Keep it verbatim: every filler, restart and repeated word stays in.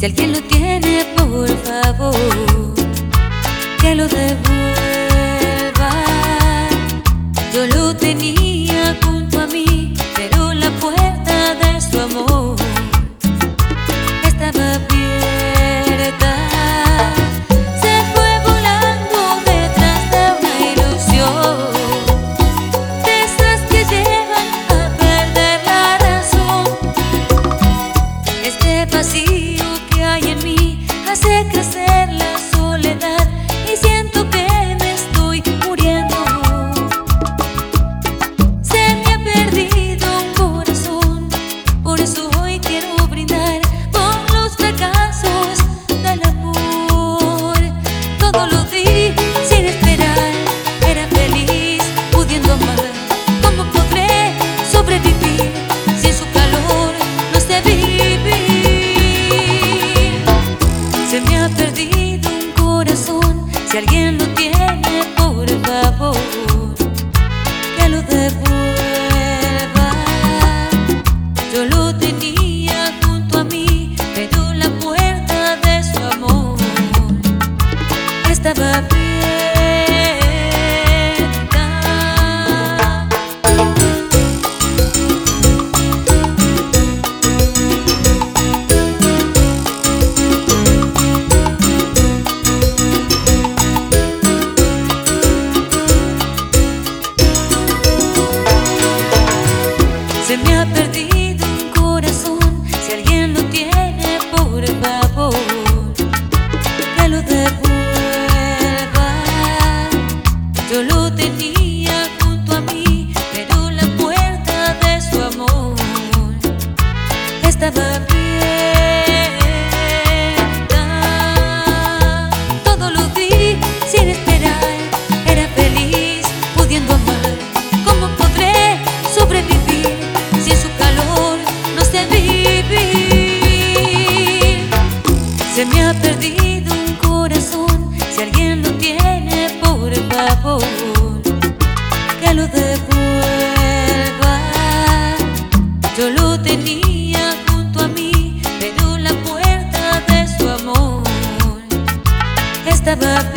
Si alguien lo tiene, por favor, que lo devuelva. Yo lo tenía junto a mí, pero la puerta de su amor estaba abierta. Se fue volando detrás de una ilusión, de esas que llevan a perder la razón. Este vacío que hay en mí hace crecer la soledad y siento que me estoy muriendo. Se me ha perdido un corazón, por eso hoy quiero brindar por los fracasos del amor. Todo lo di sin esperar, era feliz pudiendo amar. ¿Cómo podré sobrevivir sin su calor? No sé vivir. Se me ha perdido un corazón, si alguien lo tiene, por favor, que lo devuelva. Yo lo tenía junto a mí, pero la puerta de su amor estaba abierta. Se me ha perdido un corazón, si alguien lo tiene, por favor, que lo devuelva. Yo lo tenía junto a mí, pero la puerta de su amor estaba abierta. Todo lo di sin esperar, era feliz pudiendo amar. ¿Cómo podré sobrevivir sin su calor? No sé vivir. Se me ha perdido un corazón, si alguien lo tiene, por favor, que lo devuelva. Yo lo tenía junto a mí, pero la puerta de su amor estaba